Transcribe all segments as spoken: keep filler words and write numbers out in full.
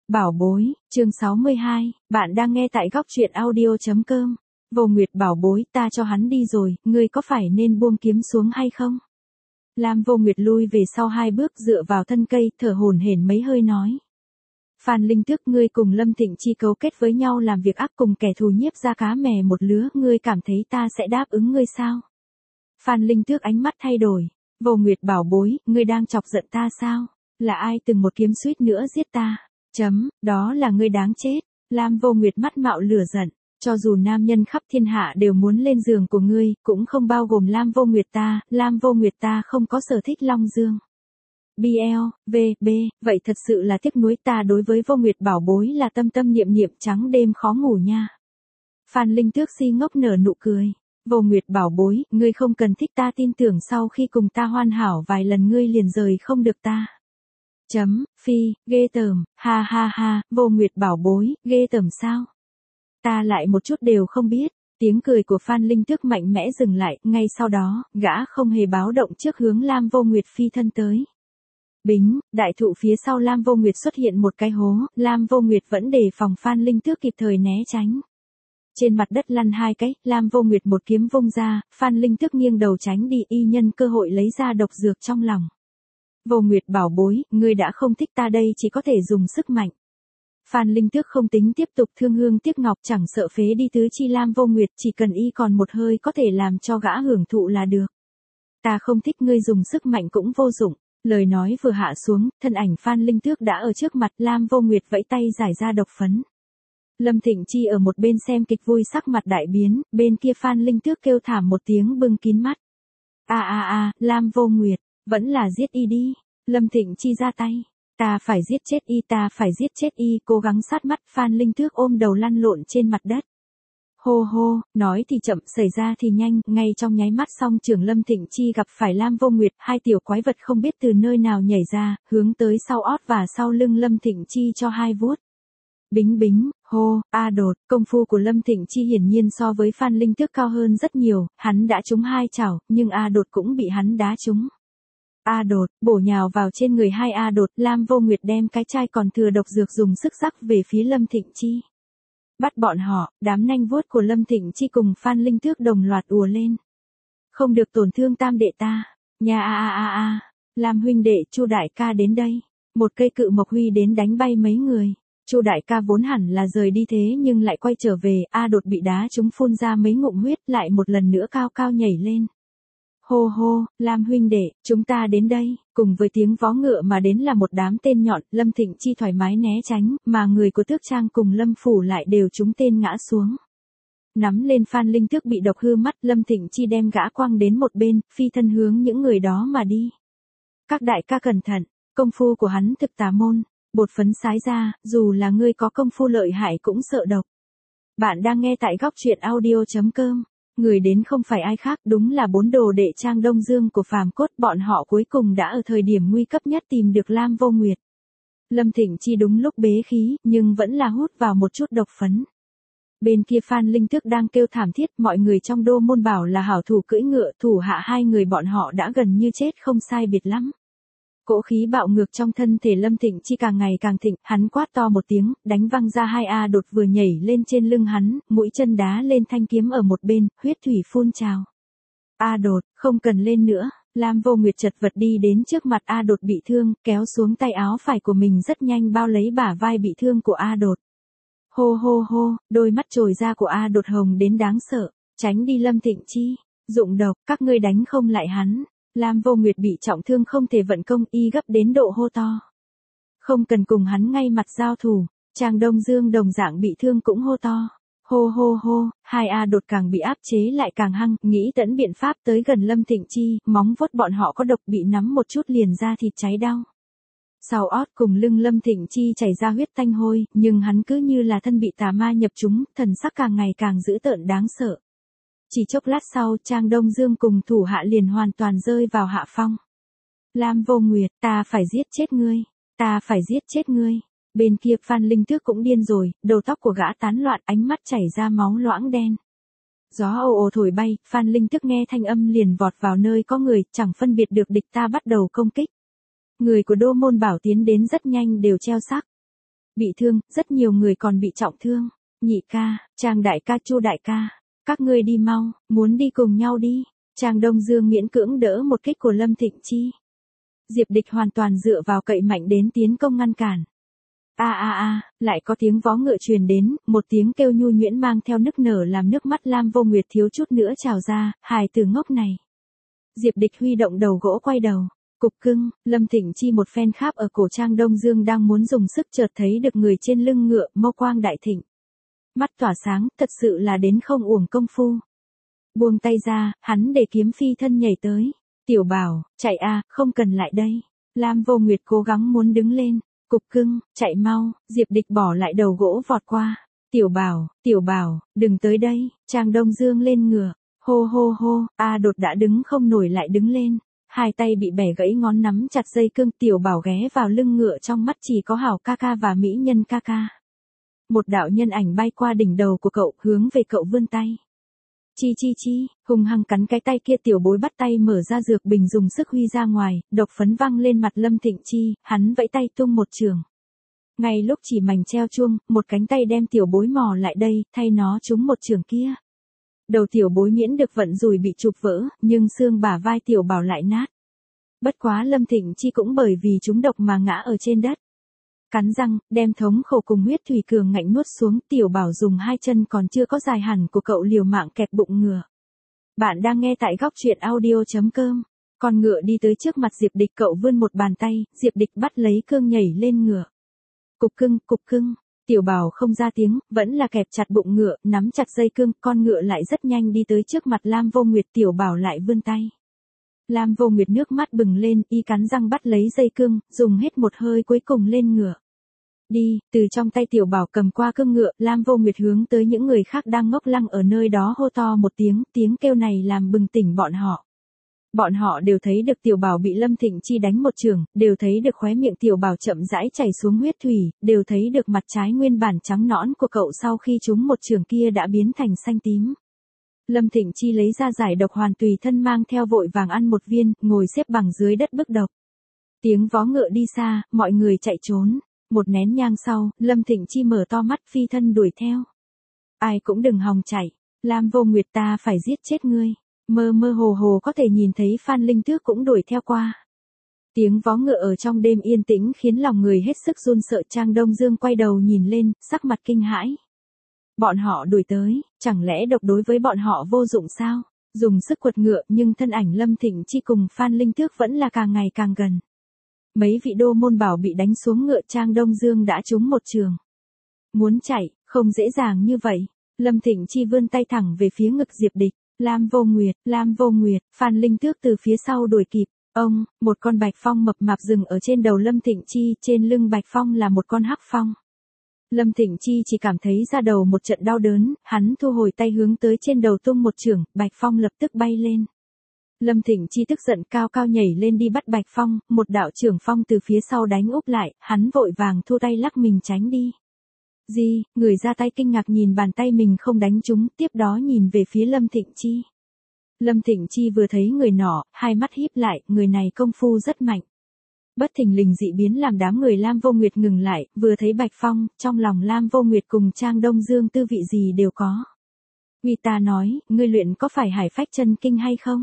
Bảo bối, chương sáu mươi hai, bạn đang nghe tại góc truyện audio chấm com. Vô Nguyệt bảo bối, ta cho hắn đi rồi, ngươi có phải nên buông kiếm xuống hay không? Lam Vô Nguyệt lui về sau hai bước dựa vào thân cây, thở hổn hển mấy hơi nói. Phan Linh Tước, ngươi cùng Lâm Thịnh Chi cấu kết với nhau làm việc ác cùng kẻ thù nhiếp ra cá mè một lứa, ngươi cảm thấy ta sẽ đáp ứng ngươi sao? Phan Linh Tước ánh mắt thay đổi. Vô Nguyệt bảo bối, ngươi đang chọc giận ta sao? Là ai từng một kiếm suýt nữa giết ta? Chấm, đó là ngươi đáng chết. Lam Vô Nguyệt mắt mạo lửa giận. Cho dù nam nhân khắp thiên hạ đều muốn lên giường của ngươi, cũng không bao gồm Lam Vô Nguyệt ta, Lam Vô Nguyệt ta không có sở thích long dương. bê lờ, vê, B, vậy thật sự là tiếc nuối, ta đối với Vô Nguyệt bảo bối là tâm tâm niệm niệm, trắng đêm khó ngủ nha. Phan Linh Tước si ngốc nở nụ cười. Vô Nguyệt bảo bối, ngươi không cần thích ta, tin tưởng sau khi cùng ta hoàn hảo vài lần ngươi liền rời không được ta. Chấm, phi, ghê tởm, ha ha ha, Vô Nguyệt bảo bối, ghê tởm sao? Ta lại một chút đều không biết. Tiếng cười của Phan Linh Tước mạnh mẽ dừng lại, ngay sau đó, gã không hề báo động trước hướng Lam Vô Nguyệt phi thân tới. Bính, đại thụ phía sau Lam Vô Nguyệt xuất hiện một cái hố, Lam Vô Nguyệt vẫn đề phòng Phan Linh Tước kịp thời né tránh. Trên mặt đất lăn hai cái, Lam Vô Nguyệt một kiếm vung ra, Phan Linh Tước nghiêng đầu tránh đi, y nhân cơ hội lấy ra độc dược trong lòng. Vô Nguyệt bảo bối, ngươi đã không thích ta đây chỉ có thể dùng sức mạnh. Phan Linh Tước không tính tiếp tục thương hương tiếc ngọc, chẳng sợ phế đi tứ chi Lam Vô Nguyệt, chỉ cần y còn một hơi có thể làm cho gã hưởng thụ là được. Ta không thích ngươi dùng sức mạnh cũng vô dụng. Lời nói vừa hạ xuống, thân ảnh Phan Linh Tước đã ở trước mặt, Lam Vô Nguyệt vẫy tay giải ra độc phấn. Lâm Thịnh Chi ở một bên xem kịch vui sắc mặt đại biến, bên kia Phan Linh Tước kêu thảm một tiếng bưng kín mắt. A a a, Lam Vô Nguyệt, vẫn là giết y đi. Lâm Thịnh Chi ra tay. Ta phải giết chết y, ta phải giết chết y, cố gắng sát mắt. Phan Linh Tước ôm đầu lăn lộn trên mặt đất. Hô hô, nói thì chậm, xảy ra thì nhanh, ngay trong nháy mắt song trưởng Lâm Thịnh Chi gặp phải Lam Vô Nguyệt, hai tiểu quái vật không biết từ nơi nào nhảy ra, hướng tới sau ót và sau lưng Lâm Thịnh Chi cho hai vuốt. Bính bính, hô, a đột, công phu của Lâm Thịnh Chi hiển nhiên so với Phan Linh Tước cao hơn rất nhiều, hắn đã trúng hai chảo, nhưng a đột cũng bị hắn đá trúng. A đột, bổ nhào vào trên người hai a đột, Lam Vô Nguyệt đem cái chai còn thừa độc dược dùng sức rắc về phía Lâm Thịnh Chi. Bắt bọn họ, đám nanh vuốt của Lâm Thịnh Chi cùng Phan Linh Tước đồng loạt ùa lên. Không được tổn thương tam đệ ta. Nhà a a a a, Lam huynh đệ, Chu đại ca đến đây. Một cây cự mộc huy đến đánh bay mấy người. Chu đại ca vốn hẳn là rời đi thế nhưng lại quay trở về, a đột bị đá chúng phun ra mấy ngụm huyết, lại một lần nữa cao cao nhảy lên. Hô hô, Lam huynh đệ, chúng ta đến đây. Cùng với tiếng vó ngựa mà đến là một đám tên nhọn, Lâm Thịnh Chi thoải mái né tránh, mà người của Tước Trang cùng Lâm Phủ lại đều trúng tên ngã xuống. Nắm lên Phan Linh Tước bị độc hư mắt, Lâm Thịnh Chi đem gã quăng đến một bên, phi thân hướng những người đó mà đi. Các đại ca cẩn thận, công phu của hắn thực tà môn, bột phấn sái ra, dù là ngươi có công phu lợi hại cũng sợ độc. Bạn đang nghe tại góc truyện audio chấm com. Người đến không phải ai khác, đúng là bốn đồ đệ Trang Đông Dương của Phàm Cốt, bọn họ cuối cùng đã ở thời điểm nguy cấp nhất tìm được Lam Vô Nguyệt. Lâm Thịnh Chi đúng lúc bế khí, nhưng vẫn là hút vào một chút độc phấn. Bên kia Phan Linh Tước đang kêu thảm thiết, mọi người trong đô môn bảo là hảo thủ cưỡi ngựa, thủ hạ hai người bọn họ đã gần như chết không sai biệt lắm. Cỗ khí bạo ngược trong thân thể Lâm Thịnh Chi càng ngày càng thịnh, hắn quát to một tiếng, đánh văng ra hai a đột vừa nhảy lên trên lưng hắn, mũi chân đá lên thanh kiếm ở một bên, huyết thủy phun trào. A đột, không cần lên nữa. Lam Vô Nguyệt chật vật đi đến trước mặt a đột bị thương, kéo xuống tay áo phải của mình rất nhanh bao lấy bả vai bị thương của a đột. Hô hô hô, đôi mắt trồi ra của a đột hồng đến đáng sợ, tránh đi Lâm Thịnh Chi, dụng độc, các ngươi đánh không lại hắn. Lam Vô Nguyệt bị trọng thương không thể vận công, y gấp đến độ hô to. Không cần cùng hắn ngay mặt giao thủ. Trang Đông Dương đồng dạng bị thương cũng hô to. Hô hô hô, hai a đột càng bị áp chế lại càng hăng, nghĩ tẫn biện pháp tới gần Lâm Thịnh Chi, móng vuốt bọn họ có độc, bị nắm một chút liền ra thịt cháy đau. Sau ót cùng lưng Lâm Thịnh Chi chảy ra huyết tanh hôi, nhưng hắn cứ như là thân bị tà ma nhập trúng, thần sắc càng ngày càng dữ tợn đáng sợ. Chỉ chốc lát sau, Trang Đông Dương cùng thủ hạ liền hoàn toàn rơi vào hạ phong. Lam Vô Nguyệt, ta phải giết chết ngươi, ta phải giết chết ngươi. Bên kia Phan Linh Tước cũng điên rồi, đầu tóc của gã tán loạn, ánh mắt chảy ra máu loãng đen. Gió ồ ồ thổi bay, Phan Linh Tước nghe thanh âm liền vọt vào nơi có người, chẳng phân biệt được địch ta bắt đầu công kích. Người của đô môn bảo tiến đến rất nhanh đều treo xác. Bị thương, rất nhiều người còn bị trọng thương. Nhị ca, Trang đại ca, Chu đại ca, các ngươi đi mau, muốn đi cùng nhau đi. Trang Đông Dương miễn cưỡng đỡ một kích của Lâm Thịnh Chi. Diệp Địch hoàn toàn dựa vào cậy mạnh đến tiến công ngăn cản. A a a, lại có tiếng vó ngựa truyền đến, một tiếng kêu nhu nhuyễn mang theo nức nở làm nước mắt Lam Vô Nguyệt thiếu chút nữa trào ra, hài tử ngốc này. Diệp Địch huy động đầu gỗ quay đầu, cục cưng, Lâm Thịnh Chi một phen kháp ở cổ Trang Đông Dương đang muốn dùng sức chợt thấy được người trên lưng ngựa, mâu quang đại thịnh. Mắt tỏa sáng, thật sự là đến không uổng công phu. Buông tay ra, hắn để kiếm phi thân nhảy tới. Tiểu Bảo, chạy a, không cần lại đây. Lam Vô Nguyệt cố gắng muốn đứng lên. Cục cưng, chạy mau, Diệp Địch bỏ lại đầu gỗ vọt qua. Tiểu Bảo, Tiểu Bảo, đừng tới đây. Trang Đông Dương lên ngựa. Hô hô hô, A Đột đã đứng không nổi lại đứng lên. Hai tay bị bẻ gãy ngón nắm chặt dây cương. Tiểu Bảo ghé vào lưng ngựa, trong mắt chỉ có hảo ca ca và mỹ nhân ca ca. Một đạo nhân ảnh bay qua đỉnh đầu của cậu, hướng về cậu vươn tay. Chi chi chi, hung hăng cắn cái tay kia. Tiểu Bối bắt tay mở ra dược bình dùng sức huy ra ngoài, độc phấn văng lên mặt Lâm Thịnh Chi, hắn vẫy tay tung một trường. Ngay lúc chỉ mảnh treo chuông, một cánh tay đem Tiểu Bối mò lại đây, thay nó trúng một trường kia. Đầu Tiểu Bối miễn được vận rủi bị chụp vỡ, nhưng xương bả vai Tiểu Bảo lại nát. Bất quá Lâm Thịnh Chi cũng bởi vì trúng độc mà ngã ở trên đất. Cắn răng, đem thống khổ cùng huyết thủy cường ngạnh nuốt xuống. Tiểu Bảo dùng hai chân còn chưa có dài hẳn của cậu liều mạng kẹp bụng ngựa. Bạn đang nghe tại góc truyện audio.com. Con ngựa đi tới trước mặt Diệp Địch, cậu vươn một bàn tay, Diệp Địch bắt lấy cương nhảy lên ngựa. Cục cưng, cục cưng. Tiểu Bảo không ra tiếng, vẫn là kẹp chặt bụng ngựa, nắm chặt dây cương, con ngựa lại rất nhanh đi tới trước mặt Lam Vô Nguyệt. Tiểu Bảo lại vươn tay. Lam Vô Nguyệt nước mắt bừng lên, y cắn răng bắt lấy dây cương, dùng hết một hơi cuối cùng lên ngựa. Đi, từ trong tay Tiểu Bảo cầm qua cương ngựa, Lam Vô Nguyệt hướng tới những người khác đang ngốc lăng ở nơi đó hô to một tiếng, tiếng kêu này làm bừng tỉnh bọn họ. Bọn họ đều thấy được Tiểu Bảo bị Lâm Thịnh Chi đánh một trường, đều thấy được khóe miệng Tiểu Bảo chậm rãi chảy xuống huyết thủy, đều thấy được mặt trái nguyên bản trắng nõn của cậu sau khi trúng một trường kia đã biến thành xanh tím. Lâm Thịnh Chi lấy ra giải độc hoàn tùy thân mang theo, vội vàng ăn một viên, ngồi xếp bằng dưới đất bức độc. Tiếng vó ngựa đi xa, mọi người chạy trốn. Một nén nhang sau, Lâm Thịnh Chi mở to mắt phi thân đuổi theo. Ai cũng đừng hòng chạy, Lam Vô Nguyệt ta phải giết chết ngươi. Mơ mơ hồ hồ có thể nhìn thấy Phan Linh Tước cũng đuổi theo qua. Tiếng vó ngựa ở trong đêm yên tĩnh khiến lòng người hết sức run sợ. Trang Đông Dương quay đầu nhìn lên, sắc mặt kinh hãi. Bọn họ đuổi tới, chẳng lẽ độc đối với bọn họ vô dụng sao? Dùng sức quật ngựa, nhưng thân ảnh Lâm Thịnh Chi cùng Phan Linh Tước vẫn là càng ngày càng gần. Mấy vị đô môn bảo bị đánh xuống ngựa, Trang Đông Dương đã trúng một trường. Muốn chạy, không dễ dàng như vậy. Lâm Thịnh Chi vươn tay thẳng về phía ngực Diệp Địch. Lam Vô Nguyệt, Lam Vô Nguyệt, Phan Linh Tước từ phía sau đuổi kịp. Ông, một con bạch phong mập mạp dừng ở trên đầu Lâm Thịnh Chi, trên lưng bạch phong là một con hắc phong. Lâm Thịnh Chi chỉ cảm thấy ra đầu một trận đau đớn, hắn thu hồi tay hướng tới trên đầu tung một chưởng, bạch phong lập tức bay lên. Lâm Thịnh Chi tức giận cao cao nhảy lên đi bắt bạch phong, một đạo chưởng phong từ phía sau đánh úp lại, hắn vội vàng thu tay lắc mình tránh đi. Gì, người ra tay kinh ngạc nhìn bàn tay mình không đánh trúng, tiếp đó nhìn về phía Lâm Thịnh Chi. Lâm Thịnh Chi vừa thấy người nọ, hai mắt híp lại, người này công phu rất mạnh. Bất thình lình dị biến làm đám người Lam Vô Nguyệt ngừng lại, vừa thấy Bạch Phong, trong lòng Lam Vô Nguyệt cùng Trang Đông Dương tư vị gì đều có. Uy ta nói, ngươi luyện có phải Hải Phách Chân Kinh hay không?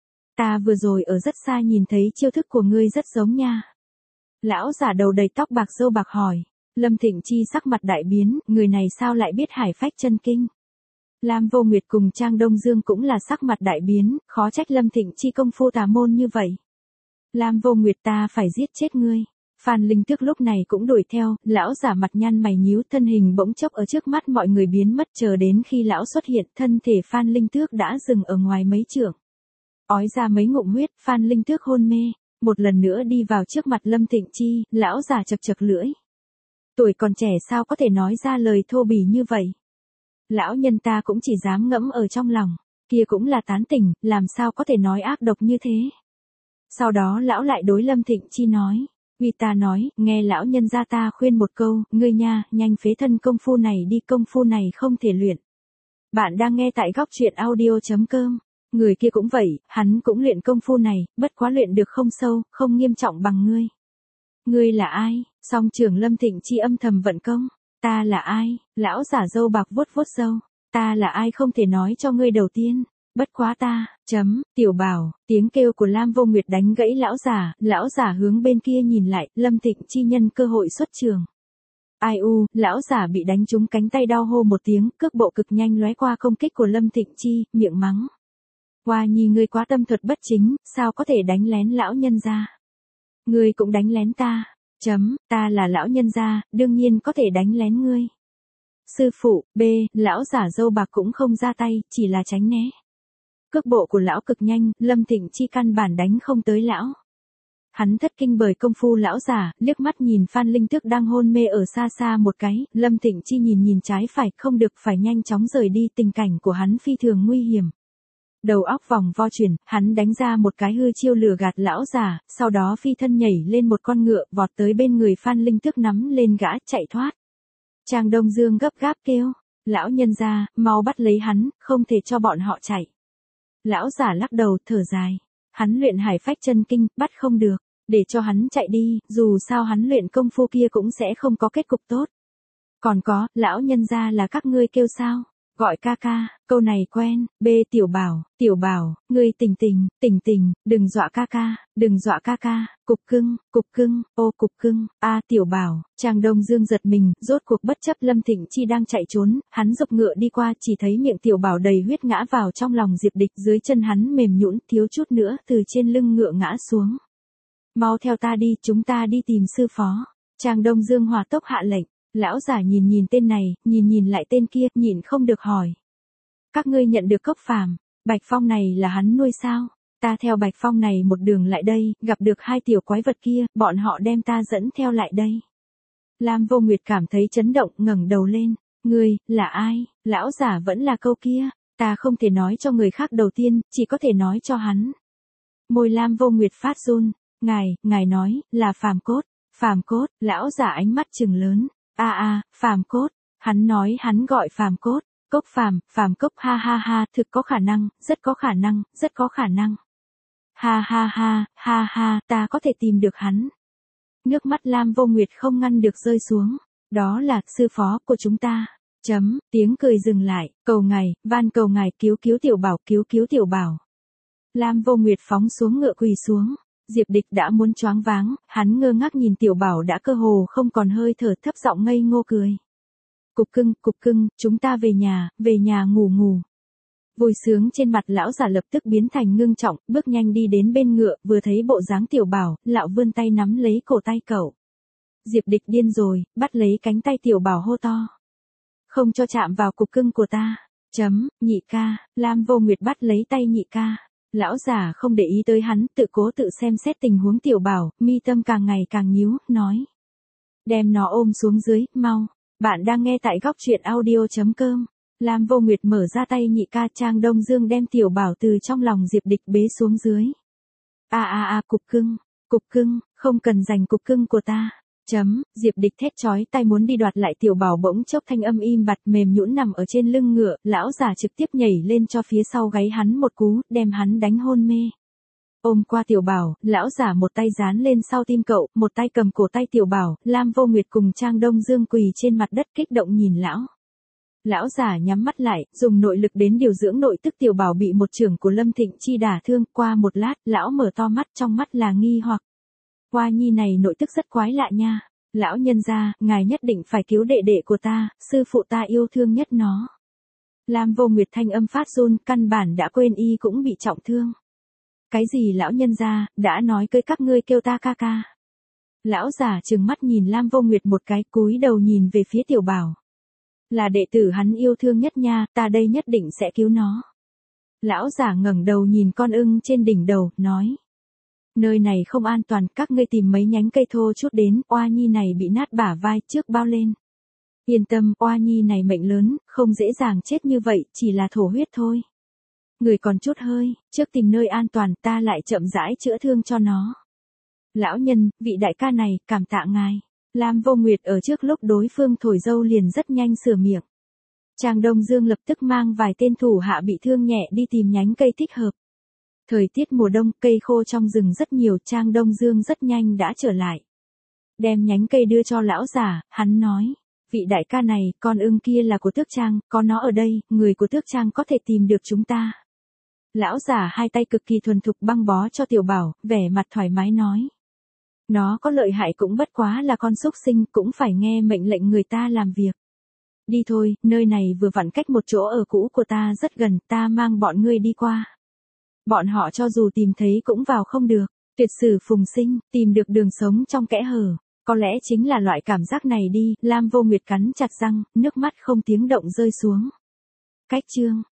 Ta vừa rồi ở rất xa nhìn thấy chiêu thức của ngươi rất giống nha. Lão giả đầu đầy tóc bạc râu bạc hỏi. Lâm Thịnh Chi sắc mặt đại biến, người này sao lại biết Hải Phách Chân Kinh? Lam Vô Nguyệt cùng Trang Đông Dương cũng là sắc mặt đại biến, khó trách Lâm Thịnh Chi công phu tà môn như vậy. Lam Vô Nguyệt ta phải giết chết ngươi. Phan Linh Tước lúc này cũng đuổi theo, lão giả mặt nhăn mày nhíu, thân hình bỗng chốc ở trước mắt mọi người biến mất, chờ đến khi lão xuất hiện, thân thể Phan Linh Tước đã dừng ở ngoài mấy trượng. Ói ra mấy ngụm huyết, Phan Linh Tước hôn mê, một lần nữa đi vào trước mặt Lâm Thịnh Chi, lão giả chật chật lưỡi. Tuổi còn trẻ sao có thể nói ra lời thô bỉ như vậy? Lão nhân ta cũng chỉ dám ngẫm ở trong lòng, kia cũng là tán tỉnh, làm sao có thể nói ác độc như thế? Sau đó lão lại đối Lâm Thịnh Chi nói, vì ta nói, nghe lão nhân gia ta khuyên một câu, ngươi nha, nhanh phế thân công phu này đi, công phu này không thể luyện. Bạn đang nghe tại góc truyện audio.com, người kia cũng vậy, hắn cũng luyện công phu này, bất quá luyện được không sâu, không nghiêm trọng bằng ngươi. Ngươi là ai? Song trưởng Lâm Thịnh Chi âm thầm vận công. Ta là ai? Lão giả râu bạc vuốt vuốt râu. Ta là ai không thể nói cho ngươi đầu tiên. Bất quá ta, chấm, tiểu bảo, tiếng kêu của Lam Vô Nguyệt đánh gãy lão giả, lão giả hướng bên kia nhìn lại, Lâm Thịnh Chi nhân cơ hội xuất trường. Ai u, lão giả bị đánh trúng cánh tay đau hô một tiếng, cước bộ cực nhanh lóe qua công kích của Lâm Thịnh Chi, miệng mắng. Hoa Nhi ngươi quá tâm thuật bất chính, sao có thể đánh lén lão nhân gia? Ngươi cũng đánh lén ta, chấm, ta là lão nhân gia, đương nhiên có thể đánh lén ngươi. Sư phụ, B, lão giả râu bạc cũng không ra tay, chỉ là tránh né. Cước bộ của lão cực nhanh, Lâm Thịnh Chi căn bản đánh không tới lão. Hắn thất kinh bởi công phu lão giả, liếc mắt nhìn Phan Linh Tước đang hôn mê ở xa xa một cái, Lâm Thịnh Chi nhìn nhìn trái phải, không được phải nhanh chóng rời đi, tình cảnh của hắn phi thường nguy hiểm. Đầu óc vòng vo chuyển, hắn đánh ra một cái hư chiêu lừa gạt lão giả, sau đó phi thân nhảy lên một con ngựa, vọt tới bên người Phan Linh Tước nắm lên gã, chạy thoát. Trang Đông Dương gấp gáp kêu, lão nhân gia, mau bắt lấy hắn, không thể cho bọn họ chạy. Lão giả lắc đầu, thở dài. Hắn luyện hải phách chân kinh, bắt không được. Để cho hắn chạy đi, dù sao hắn luyện công phu kia cũng sẽ không có kết cục tốt. Còn có, lão nhân gia là các ngươi kêu sao? Gọi ca ca, câu này quen. B, tiểu bảo, tiểu bảo, ngươi tỉnh tỉnh, tỉnh tỉnh, đừng dọa ca ca, đừng dọa ca ca, cục cưng, cục cưng, ô cục cưng, a tiểu bảo. Trang Đông Dương giật mình, rốt cuộc bất chấp Lâm Thịnh Chi đang chạy trốn, hắn giục ngựa đi qua, chỉ thấy miệng tiểu bảo đầy huyết ngã vào trong lòng Diệp Địch, dưới chân hắn mềm nhũn, thiếu chút nữa từ trên lưng ngựa ngã xuống. Mau theo ta đi, chúng ta đi tìm sư phó. Trang Đông Dương hỏa tốc hạ lệnh. Lão giả nhìn nhìn tên này, nhìn nhìn lại tên kia, nhịn không được hỏi. Các ngươi nhận được cốc phàm, Bạch Phong này là hắn nuôi sao? Ta theo Bạch Phong này một đường lại đây, gặp được hai tiểu quái vật kia, bọn họ đem ta dẫn theo lại đây. Lam Vô Nguyệt cảm thấy chấn động, ngẩng đầu lên. Ngươi, là ai? Lão giả vẫn là câu kia, ta không thể nói cho người khác đầu tiên, chỉ có thể nói cho hắn. Môi Lam Vô Nguyệt phát run, ngài, ngài nói, là Phàm Cốt, Phàm Cốt, lão giả ánh mắt trừng lớn. A a, Phàm Cốt, hắn nói hắn gọi Phàm Cốt, Cốc Phàm, Phàm Cốc, ha ha ha, thực có khả năng, rất có khả năng, rất có khả năng. Ha ha ha, ha ha, ta có thể tìm được hắn. Nước mắt Lam Vô Nguyệt không ngăn được rơi xuống, đó là sư phó của chúng ta. Chấm, tiếng cười dừng lại, cầu ngài, van cầu ngài cứu cứu tiểu bảo, cứu cứu tiểu bảo. Lam Vô Nguyệt phóng xuống ngựa quỳ xuống. Diệp Địch đã muốn choáng váng, hắn ngơ ngác nhìn tiểu bảo đã cơ hồ không còn hơi thở, thấp giọng ngây ngô cười. Cục cưng, cục cưng, chúng ta về nhà, về nhà ngủ ngủ. Vui sướng trên mặt lão giả lập tức biến thành ngưng trọng, bước nhanh đi đến bên ngựa, vừa thấy bộ dáng tiểu bảo, lão vươn tay nắm lấy cổ tay cậu. Diệp Địch điên rồi, bắt lấy cánh tay tiểu bảo hô to. Không cho chạm vào cục cưng của ta. Chấm, nhị ca, Lam Vô Nguyệt bắt lấy tay nhị ca. Lão giả không để ý tới hắn, tự cố tự xem xét tình huống tiểu bảo, mi tâm càng ngày càng nhíu, nói. Đem nó ôm xuống dưới, mau. Bạn đang nghe tại góc truyện audio chấm com. Lam Vô Nguyệt mở ra tay nhị ca, Trang Đông Dương đem tiểu bảo từ trong lòng Diệp Địch bế xuống dưới. A a a, cục cưng, cục cưng, không cần giành cục cưng của ta. Chấm, Diệp Địch thét chói tai muốn đi đoạt lại tiểu bảo, bỗng chốc thanh âm im bặt, mềm nhũn nằm ở trên lưng ngựa, lão giả trực tiếp nhảy lên cho phía sau gáy hắn một cú, đem hắn đánh hôn mê. Ôm qua tiểu bảo, lão giả một tay dán lên sau tim cậu, một tay cầm cổ tay tiểu bảo, Lam Vô Nguyệt cùng Trang Đông Dương quỳ trên mặt đất kích động nhìn lão. Lão giả nhắm mắt lại, dùng nội lực đến điều dưỡng nội tức, tiểu bảo bị một chưởng của Lâm Thịnh Chi đả thương, qua một lát, lão mở to mắt, trong mắt là nghi hoặc. Hoa Nhi này nội tức rất quái lạ nha. Lão nhân gia, ngài nhất định phải cứu đệ đệ của ta, sư phụ ta yêu thương nhất nó. Lam Vô Nguyệt thanh âm phát run, căn bản đã quên y cũng bị trọng thương. Cái gì lão nhân gia, đã nói với các ngươi kêu ta ca ca. Lão giả trừng mắt nhìn Lam Vô Nguyệt một cái, cúi đầu nhìn về phía tiểu bảo. Là đệ tử hắn yêu thương nhất nha, ta đây nhất định sẽ cứu nó. Lão giả ngẩng đầu nhìn con ưng trên đỉnh đầu, nói. Nơi này không an toàn, các ngươi tìm mấy nhánh cây thô chút đến, Oa Nhi này bị nát bả vai, trước bao lên. Yên tâm, Oa Nhi này mệnh lớn, không dễ dàng chết như vậy, chỉ là thổ huyết thôi. Người còn chút hơi, trước tìm nơi an toàn, ta lại chậm rãi chữa thương cho nó. Lão nhân, vị đại ca này, cảm tạ ngài. Lam Vô Nguyệt ở trước lúc đối phương thổi dâu liền rất nhanh sửa miệng. Trang Đông Dương lập tức mang vài tên thủ hạ bị thương nhẹ đi tìm nhánh cây thích hợp. Thời tiết mùa đông, cây khô trong rừng rất nhiều, Trang Đông Dương rất nhanh đã trở lại. Đem nhánh cây đưa cho lão giả, hắn nói. Vị đại ca này, con ưng kia là của Tước Trang, có nó ở đây, người của Tước Trang có thể tìm được chúng ta. Lão giả hai tay cực kỳ thuần thục băng bó cho Tiểu Bảo, vẻ mặt thoải mái nói. Nó có lợi hại cũng bất quá là con súc sinh, cũng phải nghe mệnh lệnh người ta làm việc. Đi thôi, nơi này vừa vặn cách một chỗ ở cũ của ta rất gần, ta mang bọn ngươi đi qua. Bọn họ cho dù tìm thấy cũng vào không được. Tuyệt sử phùng sinh, tìm được đường sống trong kẽ hở. Có lẽ chính là loại cảm giác này đi, Lam Vô Nguyệt cắn chặt răng, nước mắt không tiếng động rơi xuống. Cách chương